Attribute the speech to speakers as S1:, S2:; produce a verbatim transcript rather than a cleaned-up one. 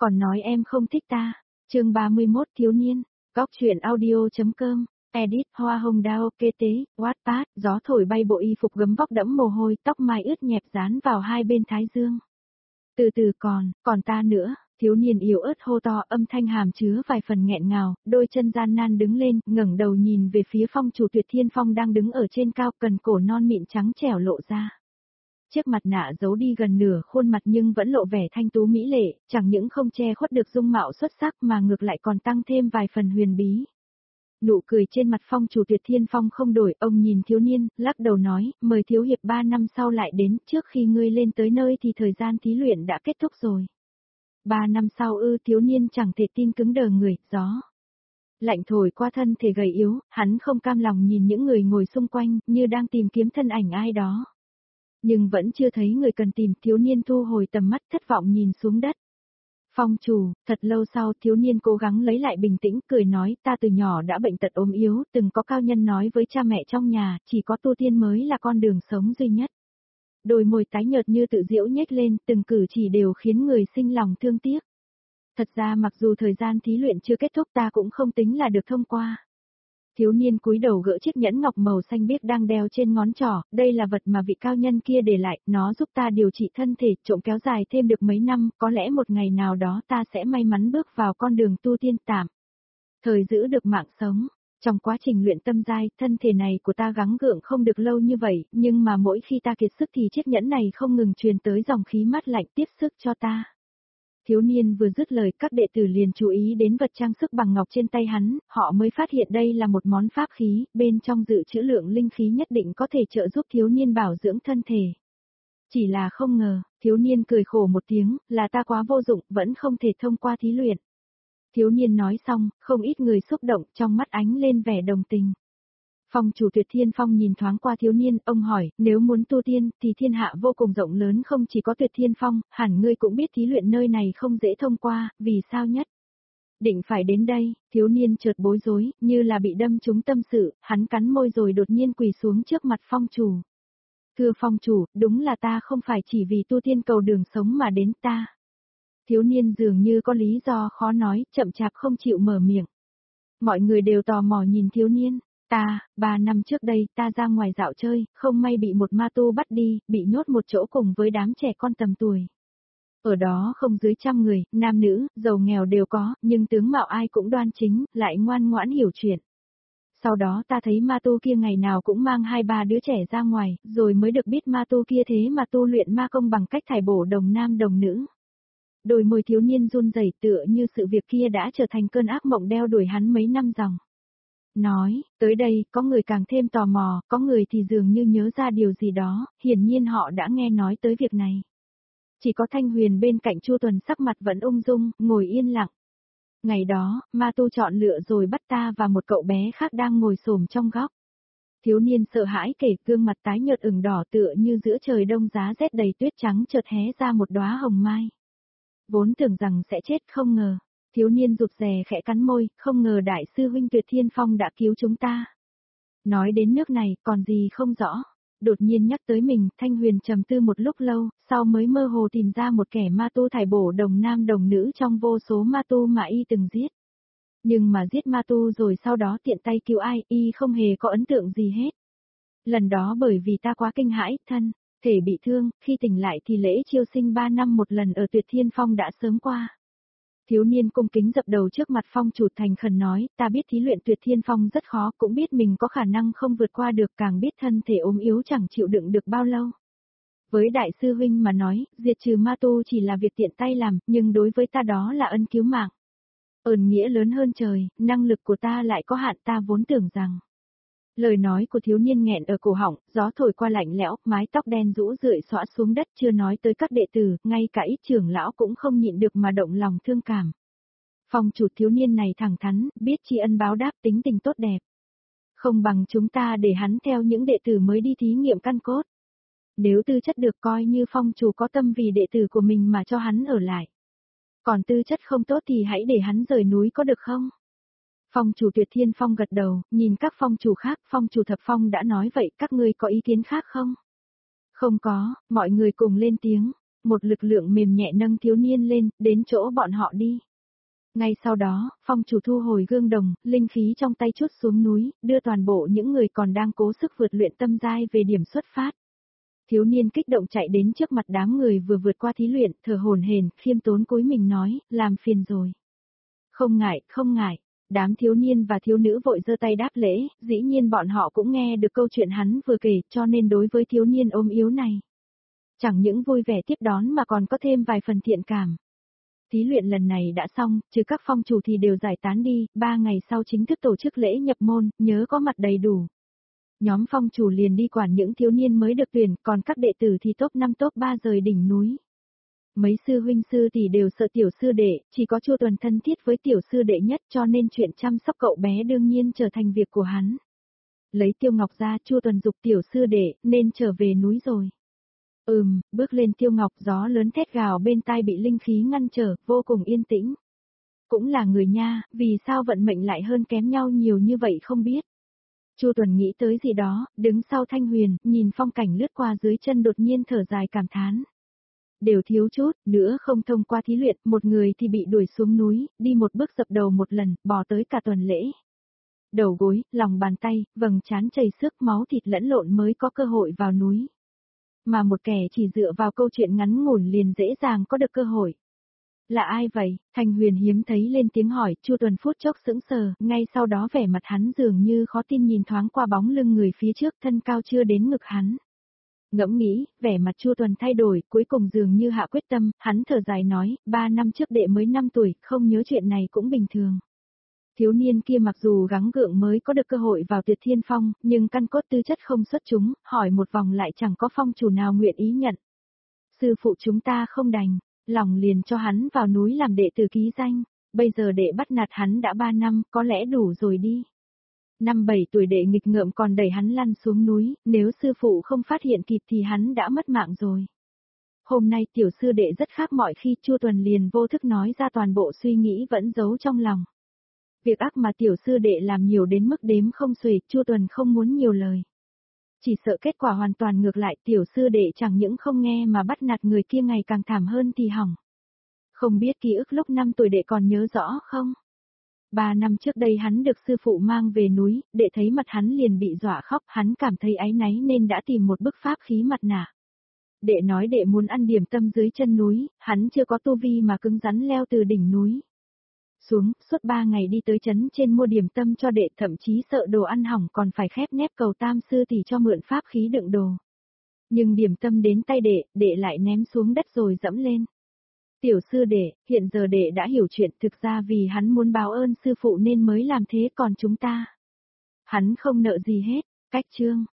S1: còn nói em không thích ta. Chương ba mươi mốt thiếu niên, góc truyện audio.com, edit Hoa Hồng Đao, kê tế, Wattpad, gió thổi bay bộ y phục gấm vóc đẫm mồ hôi, tóc mai ướt nhẹp dán vào hai bên thái dương. Từ từ còn, còn ta nữa, thiếu niên yếu ớt hô to, âm thanh hàm chứa vài phần nghẹn ngào, đôi chân gian nan đứng lên, ngẩng đầu nhìn về phía Phong chủ Tuyệt Thiên Phong đang đứng ở trên cao, cần cổ non mịn trắng trẻo lộ ra. Chiếc mặt nạ giấu đi gần nửa khuôn mặt nhưng vẫn lộ vẻ thanh tú mỹ lệ, chẳng những không che khuất được dung mạo xuất sắc mà ngược lại còn tăng thêm vài phần huyền bí. Nụ cười trên mặt Phong chủ Tuyệt Thiên Phong không đổi, ông nhìn thiếu niên, lắc đầu nói, mời thiếu hiệp ba năm sau lại đến, trước khi ngươi lên tới nơi thì thời gian thí luyện đã kết thúc rồi. Ba năm sau ư? Thiếu niên chẳng thể tin, cứng đờ người, gió lạnh thổi qua thân thể gầy yếu, hắn không cam lòng nhìn những người ngồi xung quanh, như đang tìm kiếm thân ảnh ai đó. Nhưng vẫn chưa thấy người cần tìm, thiếu niên thu hồi tầm mắt thất vọng nhìn xuống đất. Phong chủ, thật lâu sau thiếu niên cố gắng lấy lại bình tĩnh, cười nói, ta từ nhỏ đã bệnh tật ốm yếu, từng có cao nhân nói với cha mẹ trong nhà, chỉ có tu tiên mới là con đường sống duy nhất. Đôi môi tái nhợt như tự giễu nhếch lên, từng cử chỉ đều khiến người sinh lòng thương tiếc. Thật ra mặc dù thời gian thí luyện chưa kết thúc ta cũng không tính là được thông qua. Thiếu niên cúi đầu gỡ chiếc nhẫn ngọc màu xanh biếc đang đeo trên ngón trỏ, đây là vật mà vị cao nhân kia để lại, nó giúp ta điều trị thân thể, trộm kéo dài thêm được mấy năm, có lẽ một ngày nào đó ta sẽ may mắn bước vào con đường tu tiên tạm thời giữ được mạng sống. Trong quá trình luyện tâm giai, thân thể này của ta gắng gượng không được lâu như vậy, nhưng mà mỗi khi ta kiệt sức thì chiếc nhẫn này không ngừng truyền tới dòng khí mát lạnh tiếp sức cho ta. Thiếu niên vừa dứt lời, các đệ tử liền chú ý đến vật trang sức bằng ngọc trên tay hắn, họ mới phát hiện đây là một món pháp khí, bên trong dự trữ lượng linh khí nhất định có thể trợ giúp thiếu niên bảo dưỡng thân thể. Chỉ là không ngờ, thiếu niên cười khổ một tiếng, là ta quá vô dụng, vẫn không thể thông qua thí luyện. Thiếu niên nói xong, không ít người xúc động, trong mắt ánh lên vẻ đồng tình. Phong chủ Tuyệt Thiên Phong nhìn thoáng qua thiếu niên, ông hỏi, nếu muốn tu tiên, thì thiên hạ vô cùng rộng lớn, không chỉ có Tuyệt Thiên Phong, hẳn ngươi cũng biết thí luyện nơi này không dễ thông qua, vì sao nhất định phải đến đây? Thiếu niên chợt bối rối, như là bị đâm trúng tâm sự, hắn cắn môi rồi đột nhiên quỳ xuống trước mặt phong chủ. Thưa phong chủ, đúng là ta không phải chỉ vì tu tiên cầu đường sống mà đến ta. Thiếu niên dường như có lý do khó nói, chậm chạp không chịu mở miệng. Mọi người đều tò mò nhìn thiếu niên. Ta, ba năm trước đây, ta ra ngoài dạo chơi, không may bị một ma tu bắt đi, bị nhốt một chỗ cùng với đám trẻ con tầm tuổi. Ở đó không dưới trăm người, nam nữ, giàu nghèo đều có, nhưng tướng mạo ai cũng đoan chính, lại ngoan ngoãn hiểu chuyện. Sau đó ta thấy ma tu kia ngày nào cũng mang hai ba đứa trẻ ra ngoài, rồi mới được biết ma tu kia thế mà tu luyện ma công bằng cách thải bổ đồng nam đồng nữ. Đôi môi thiếu niên run rẩy, tựa như sự việc kia đã trở thành cơn ác mộng đeo đuổi hắn mấy năm dòng. Nói, tới đây, có người càng thêm tò mò, có người thì dường như nhớ ra điều gì đó, hiển nhiên họ đã nghe nói tới việc này. Chỉ có Thanh Huyền bên cạnh Chu Tuần sắc mặt vẫn ung dung, ngồi yên lặng. Ngày đó, ma tu chọn lựa rồi bắt ta và một cậu bé khác đang ngồi xổm trong góc. Thiếu niên sợ hãi kể, gương mặt tái nhợt ửng đỏ tựa như giữa trời đông giá rét đầy tuyết trắng chợt hé ra một đóa hồng mai. Vốn tưởng rằng sẽ chết, không ngờ. Thiếu niên rụt rè khẽ cắn môi, không ngờ đại sư huynh Tuyệt Thiên Phong đã cứu chúng ta. Nói đến nước này, còn gì không rõ. Đột nhiên nhắc tới mình, Thanh Huyền trầm tư một lúc lâu, sau mới mơ hồ tìm ra một kẻ ma tu thải bổ đồng nam đồng nữ trong vô số ma tu mà y từng giết. Nhưng mà giết ma tu rồi sau đó tiện tay cứu ai, y không hề có ấn tượng gì hết. Lần đó bởi vì ta quá kinh hãi, thân thể bị thương, khi tỉnh lại thì lễ chiêu sinh ba năm một lần ở Tuyệt Thiên Phong đã sớm qua. Thiếu niên cung kính dập đầu trước mặt phong chủ thành khẩn nói, ta biết thí luyện Tuyệt Thiên Phong rất khó, cũng biết mình có khả năng không vượt qua được, càng biết thân thể ốm yếu chẳng chịu đựng được bao lâu. Với đại sư huynh mà nói, diệt trừ ma tu chỉ là việc tiện tay làm, nhưng đối với ta đó là ân cứu mạng. Ơn nghĩa lớn hơn trời, năng lực của ta lại có hạn, ta vốn tưởng rằng. Lời nói của thiếu niên nghẹn ở cổ họng, gió thổi qua lạnh lẽo, mái tóc đen rũ rượi xõa xuống đất, chưa nói tới các đệ tử, ngay cả ít trưởng lão cũng không nhịn được mà động lòng thương cảm. Phong chủ thiếu niên này thẳng thắn, biết tri ân báo đáp, tính tình tốt đẹp. Không bằng chúng ta để hắn theo những đệ tử mới đi thí nghiệm căn cốt. Nếu tư chất được coi như phong chủ có tâm vì đệ tử của mình mà cho hắn ở lại. Còn tư chất không tốt thì hãy để hắn rời núi có được không? Phong chủ Tuyệt Thiên Phong gật đầu, nhìn các phong chủ khác, phong chủ Thập Phong đã nói vậy, các ngươi có ý kiến khác không? Không có, mọi người cùng lên tiếng. Một lực lượng mềm nhẹ nâng thiếu niên lên, đến chỗ bọn họ đi. Ngay sau đó, phong chủ thu hồi gương đồng, linh khí trong tay trút xuống núi, đưa toàn bộ những người còn đang cố sức vượt luyện tâm giai về điểm xuất phát. Thiếu niên kích động chạy đến trước mặt đám người vừa vượt qua thí luyện, thở hổn hển, khiêm tốn cúi mình nói, làm phiền rồi. Không ngại, không ngại. Đám thiếu niên và thiếu nữ vội giơ tay đáp lễ, dĩ nhiên bọn họ cũng nghe được câu chuyện hắn vừa kể, cho nên đối với thiếu niên ôm yếu này. Chẳng những vui vẻ tiếp đón mà còn có thêm vài phần thiện cảm. Thí luyện lần này đã xong, trừ các phong chủ thì đều giải tán đi, ba ngày sau chính thức tổ chức lễ nhập môn, nhớ có mặt đầy đủ. Nhóm phong chủ liền đi quản những thiếu niên mới được tuyển, còn các đệ tử thì top năm top ba rời đỉnh núi. Mấy sư huynh sư thì đều sợ tiểu sư đệ, chỉ có Chu Tuần thân thiết với tiểu sư đệ nhất cho nên chuyện chăm sóc cậu bé đương nhiên trở thành việc của hắn. Lấy Tiêu Ngọc ra, Chu Tuần dục tiểu sư đệ, nên trở về núi rồi. Ừm, bước lên Tiêu Ngọc, gió lớn thét gào bên tai bị linh khí ngăn trở, vô cùng yên tĩnh. Cũng là người nha, vì sao vận mệnh lại hơn kém nhau nhiều như vậy không biết. Chu Tuần nghĩ tới gì đó, đứng sau Thanh Huyền, nhìn phong cảnh lướt qua dưới chân đột nhiên thở dài cảm thán. Đều thiếu chút, nữa không thông qua thí luyện, một người thì bị đuổi xuống núi, đi một bước dập đầu một lần, bỏ tới cả tuần lễ. Đầu gối, lòng bàn tay, vầng trán chảy xước máu thịt lẫn lộn mới có cơ hội vào núi. Mà một kẻ chỉ dựa vào câu chuyện ngắn ngủn liền dễ dàng có được cơ hội. Là ai vậy? Thanh Huyền hiếm thấy lên tiếng hỏi, Chu Tuần phút chốc sững sờ, ngay sau đó vẻ mặt hắn dường như khó tin nhìn thoáng qua bóng lưng người phía trước thân cao chưa đến ngực hắn. Ngẫm nghĩ, vẻ mặt Chu Tuần thay đổi, cuối cùng dường như hạ quyết tâm, hắn thở dài nói, ba năm trước đệ mới năm tuổi, không nhớ chuyện này cũng bình thường. Thiếu niên kia mặc dù gắng gượng mới có được cơ hội vào Tuyệt Thiên Phong, nhưng căn cốt tư chất không xuất chúng, hỏi một vòng lại chẳng có phong chủ nào nguyện ý nhận. Sư phụ chúng ta không đành, lòng liền cho hắn vào núi làm đệ tử ký danh, bây giờ đệ bắt nạt hắn đã ba năm, có lẽ đủ rồi đi. Năm bảy tuổi đệ nghịch ngợm còn đẩy hắn lăn xuống núi, nếu sư phụ không phát hiện kịp thì hắn đã mất mạng rồi. Hôm nay tiểu sư đệ rất khác mọi khi, Chu Tuần liền vô thức nói ra toàn bộ suy nghĩ vẫn giấu trong lòng. Việc ác mà tiểu sư đệ làm nhiều đến mức đếm không xuể, Chu Tuần không muốn nhiều lời. Chỉ sợ kết quả hoàn toàn ngược lại, tiểu sư đệ chẳng những không nghe mà bắt nạt người kia ngày càng thảm hơn thì hỏng. Không biết ký ức lúc năm tuổi đệ còn nhớ rõ không? Ba năm trước đây hắn được sư phụ mang về núi, đệ thấy mặt hắn liền bị dọa khóc, hắn cảm thấy áy náy nên đã tìm một bức pháp khí mặt nạ. Đệ nói đệ muốn ăn điểm tâm dưới chân núi, hắn chưa có tu vi mà cứng rắn leo từ đỉnh núi xuống, suốt ba ngày đi tới trấn trên mua điểm tâm cho đệ, thậm chí sợ đồ ăn hỏng còn phải khép nép cầu tam sư tỷ cho mượn pháp khí đựng đồ. Nhưng điểm tâm đến tay đệ, đệ lại ném xuống đất rồi dẫm lên. Tiểu sư đệ, hiện giờ đệ đã hiểu chuyện, thực ra vì hắn muốn báo ơn sư phụ nên mới làm thế, còn chúng ta. Hắn không nợ gì hết, cách chương.